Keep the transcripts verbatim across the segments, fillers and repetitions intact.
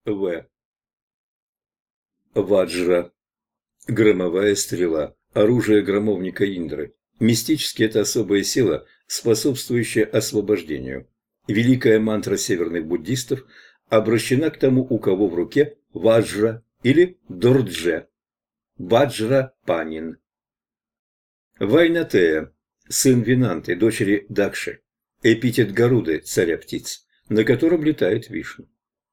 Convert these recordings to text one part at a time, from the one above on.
В. Ваджра. Громовая стрела. Оружие громовника Индры. Мистически это особая сила, способствующая освобождению. Великая мантра северных буддистов обращена к тому, у кого в руке ваджра или дордже. Ваджра Панин. Вайнатея, сын Винанты, дочери Дакши, эпитет Гаруды, царя птиц, на котором летает Вишну.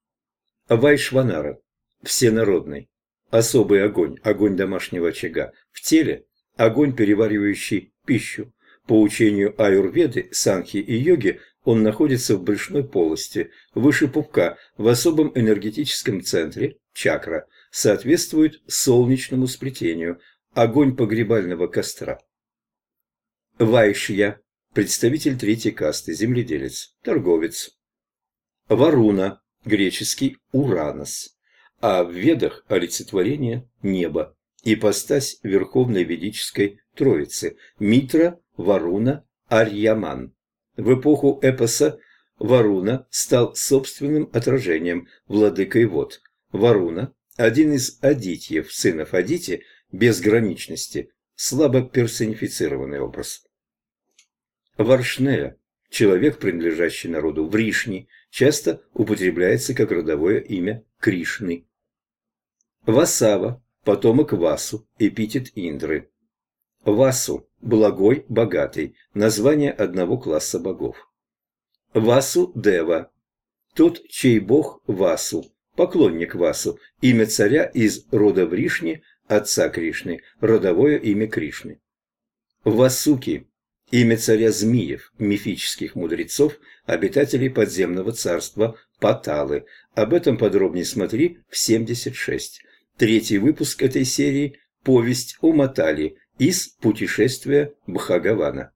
Вайшванара, всенародный, особый огонь, огонь домашнего очага, в теле огонь, переваривающий пищу. По учению аюрведы, санхи и йоги он находится в брюшной полости, выше пупка, в особом энергетическом центре, чакра, соответствует солнечному сплетению, огонь погребального костра. Вайшья, представитель третьей касты, земледелец, торговец. Варуна, греческий Уранос, а в Ведах олицетворение неба, ипостась Верховной Ведической Троицы, Митра, Варуна, Арьяман. В эпоху эпоса Варуна стал собственным отражением, владыкой вод. Варуна, один из адитьев, сынов Адити, безграничности, слабо персонифицированный образ. Варшнея, человек, принадлежащий народу Вришни, часто употребляется как родовое имя Кришны. Васава, потомок Васу, эпитет Индры. Васу – благой, богатый, название одного класса богов. Васу Дева, тот, чей бог Васу, поклонник Васу, имя царя из рода Вришни, отца Кришны, родовое имя Кришны. Васуки, имя царя змеев, мифических мудрецов, обитателей подземного царства Паталы. Об этом подробнее смотри в семьдесят шесть. Третий выпуск этой серии – повесть о Матали из путешествия Бхагавана.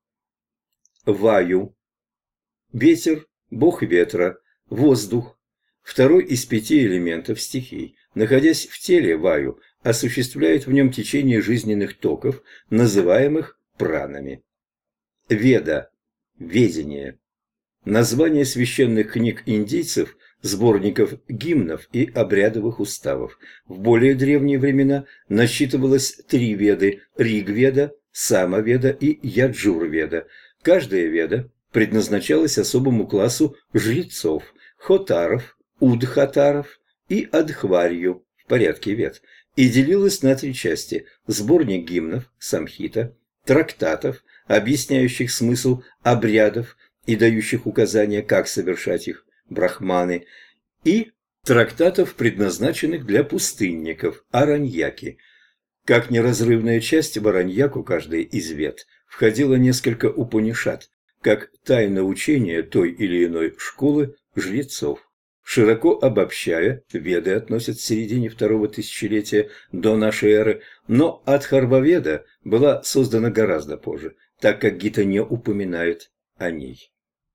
Ваю. Ветер, бог ветра, воздух. Второй из пяти элементов стихий. Находясь в теле, Ваю осуществляет в нем течение жизненных токов, называемых пранами. Веда – ведение. Название священных книг индийцев, сборников гимнов и обрядовых уставов. В более древние времена насчитывалось три веды – Ригведа, Самаведа и Яджурведа. Каждая веда предназначалась особому классу жрецов – хотаров, удхатаров и адхварью в порядке вед, и делилась на три части – сборник гимнов – самхита, трактатов, объясняющих смысл обрядов и дающих указания, как совершать их, брахманы, и трактатов, предназначенных для пустынников, араньяки. Как неразрывная часть в араньяку каждой из вед входило несколько упанишад, как тайна учения той или иной школы жрецов. Широко обобщая, веды относят к середине второго тысячелетия до нашей эры, но Атхарваведа была создана гораздо позже, так как Гита не упоминает о ней.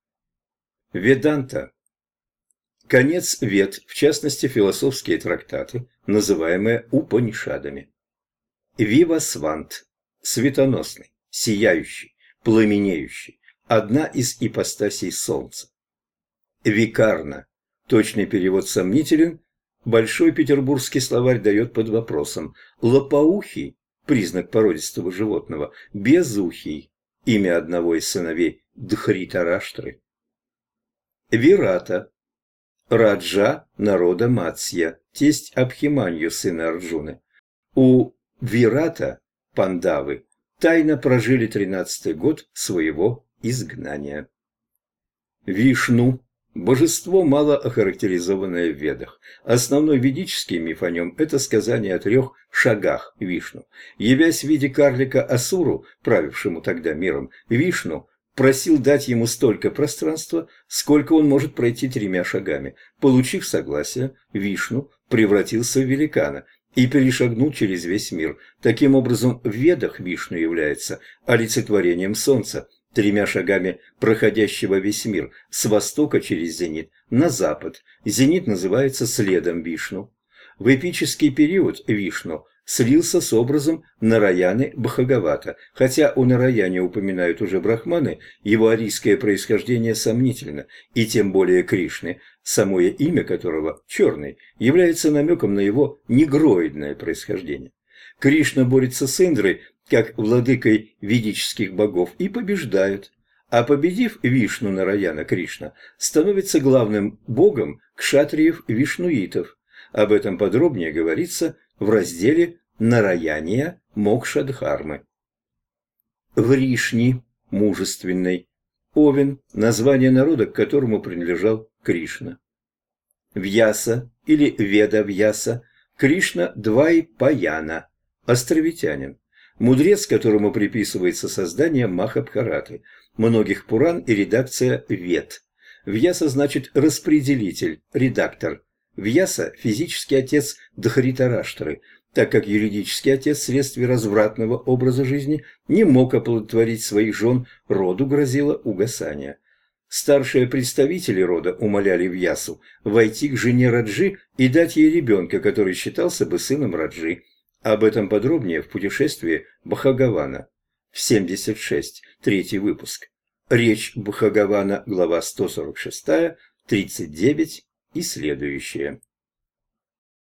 Веданта. Конец вед, в частности философские трактаты, называемые Упанишадами. Вивасвант. Светоносный, сияющий, пламенеющий, одна из ипостасей солнца. Викарна. Точный перевод сомнителен. Большой петербургский словарь дает под вопросом. Лопоухий – признак породистого животного, безухий – имя одного из сыновей Дхритараштры. Вирата. Раджа народа Мацья, тесть Абхиманью, сына Арджуны. У Вирата, Пандавы, тайно прожили тринадцатый год своего изгнания. Вишну. Божество, мало охарактеризованное в Ведах. Основной ведический миф о нем – это сказание о трех шагах Вишну. Явясь в виде карлика Асуру, правившему тогда миром, Вишну просил дать ему столько пространства, сколько он может пройти тремя шагами. Получив согласие, Вишну превратился в великана и перешагнул через весь мир. Таким образом, в Ведах Вишну является олицетворением солнца, тремя шагами проходящего весь мир, с востока через зенит на запад. Зенит называется следом Вишну. В эпический период Вишну слился с образом Нараяны Бхагавата. Хотя о Нараяне упоминают уже брахманы, его арийское происхождение сомнительно, и тем более Кришны, самое имя которого, Черный, является намеком на его негроидное происхождение. Кришна борется с Индрой, как владыкой ведических богов, и побеждает. А победив Вишну Нараяна Кришна, становится главным богом кшатриев-вишнуитов. Об этом подробнее говорится в разделе «Нараяния Мокша-дхармы». Вришни – мужественный. Овен – название народа, к которому принадлежал Кришна. Вьяса или Веда-Вьяса – Кришна Двайпаяна, островитянин. Мудрец, которому приписывается создание Махабхараты, многих Пуран и редакция Вед. Вьяса значит распределитель, редактор. Вьяса – физический отец Дхритараштры, так как юридический отец вследствие развратного образа жизни не мог оплодотворить своих жен, роду грозило угасание. Старшие представители рода умоляли Вьясу войти к жене Раджи и дать ей ребенка, который считался бы сыном Раджи. Об этом подробнее в путешествии Бхагавана. В семьдесят шесть, третий выпуск. Речь Бхагавана, глава сто сорок шесть, тридцать девять и следующее.